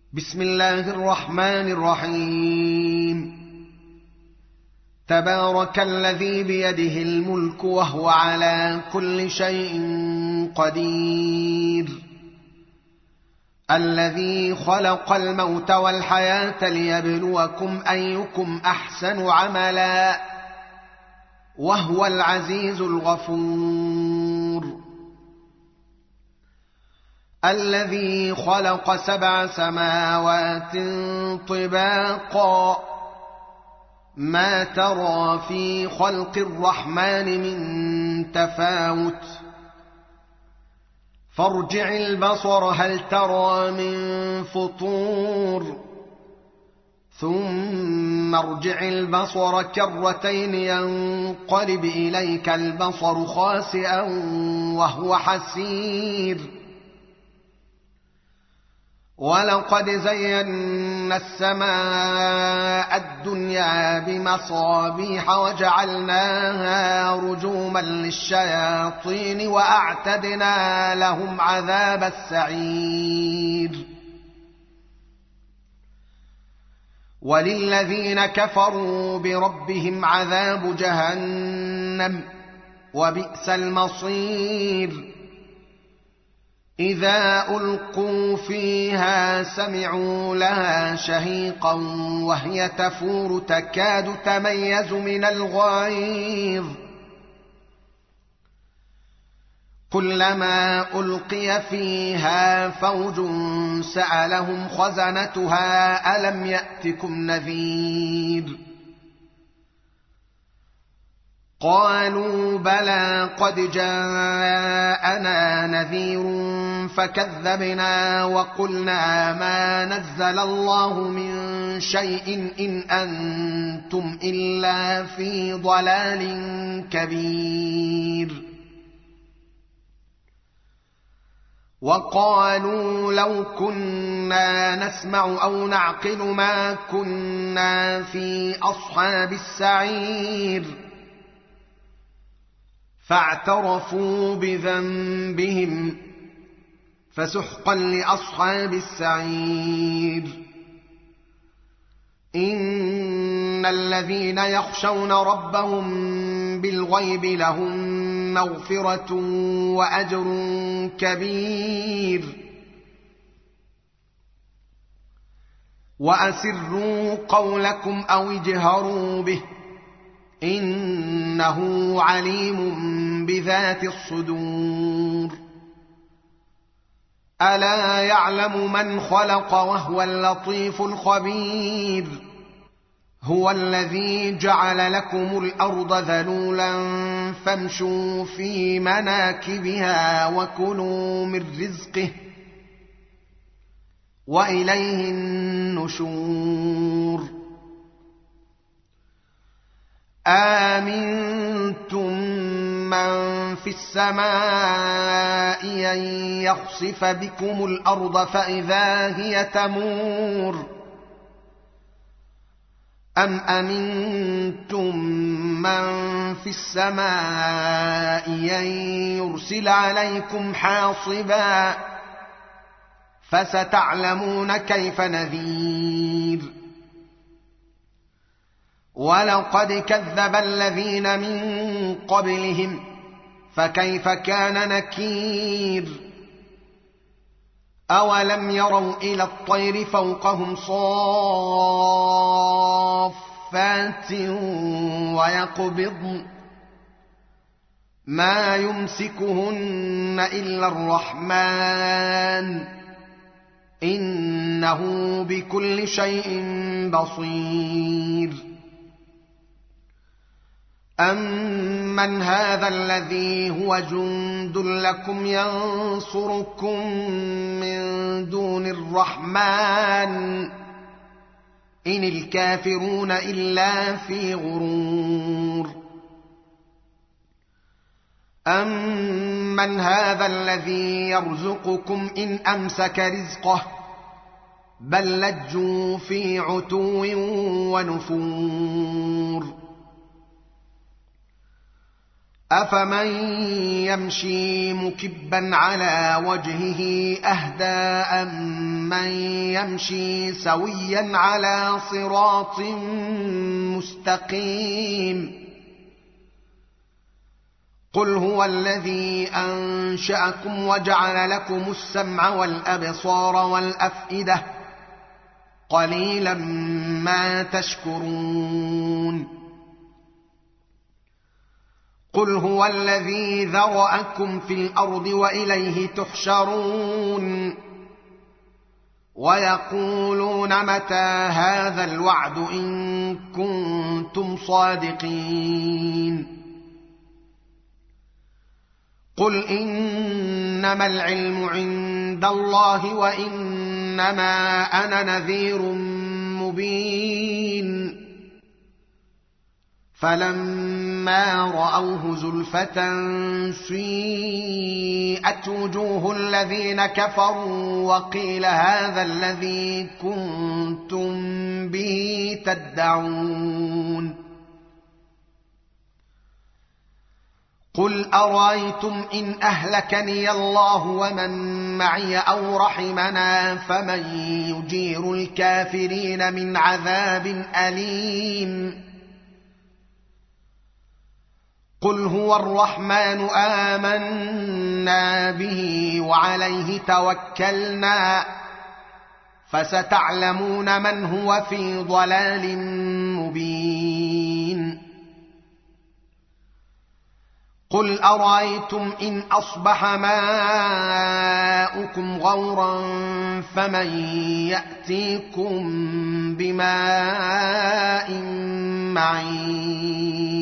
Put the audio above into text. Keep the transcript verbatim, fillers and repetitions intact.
بسم الله الرحمن الرحيم. تبارك الذي بيده الملك وهو على كل شيء قدير، الذي خلق الموت والحياة ليبلوكم أيكم أحسن عملا، وهو العزيز الغفور. الذي خلق سبع سماوات طباقا، ما ترى في خلق الرحمن من تفاوت، فارجع البصر هل ترى من فطور، ثم ارجع البصر كرتين ينقلب إليك البصر خاسئا وهو حسير. ولقد زينا السماء الدنيا بمصابيح وجعلناها رجوما للشياطين وأعتدنا لهم عذاب السعير. وللذين كفروا بربهم عذاب جهنم وبئس المصير. إذا ألقوا فيها سمعوا لها شهيقا وهي تفور تكاد تميز من الغيظ، كلما ألقي فيها فوج سألهم خزنتها ألم يأتكم نذير، قالوا بلى قد جاءنا نذير فكذبنا وقلنا ما نزل الله من شيء إن أنتم إلا في ضلال كبير. وقالوا لو كنا نسمع أو نعقل ما كنا في أصحاب السعير، فاعترفوا بذنبهم فسحقا لأصحاب السعير. إن الذين يخشون ربهم بالغيب لهم مغفرة وأجر كبير. وأسروا قولكم أو اجهروا به إنه عليم بذات الصدور. ألا يعلم من خلق وهو اللطيف الخبير. هو الذي جعل لكم الأرض ذلولا فامشوا في مناكبها وكلوا من رزقه وإليه النشور. آمنتم من في السماء أن يخسف بكم الأرض فإذا هي تمور، أم أمنتم من في السماء أن يرسل عليكم حاصبا، فستعلمون كيف نذير. ولقد كذب الذين من قبلهم فكيف كان نكير. أولم يروا إلى الطير فوقهم صافات ويقبضن ما يمسكهن إلا الرحمن إنه بكل شيء بصير. أمن هذا الذي هو جند لكم ينصركم من دون الرحمن إن الكافرون إلا في غرور. أمن هذا الذي يرزقكم إن أمسك رزقه بل لجوا في عتو ونفور. أفمن يمشي مكبا على وجهه أهدى أمن يمشي سويا على صراط مستقيم قل هو الذي أنشأكم وجعل لكم السمع والأبصار والأفئدة قليلا ما تشكرون قل هو الذي ذرأكم في الأرض وإليه تحشرون ويقولون متى هذا الوعد إن كنتم صادقين قل إنما العلم عند الله وإنما أنا نذير مبين فلما رأوه زلفة سيئت وجوه الذين كفروا وقيل هذا الذي كنتم به تدعون قل أرأيتم إن أهلكني الله ومن معي أو رحمنا فمن يجير الكافرين من عذاب أليم قل هو الرحمن آمنا به وعليه توكلنا فستعلمون من هو في ضلال مبين قل أرأيتم إن أصبح ماؤكم غورا فمن يأتيكم بماء معين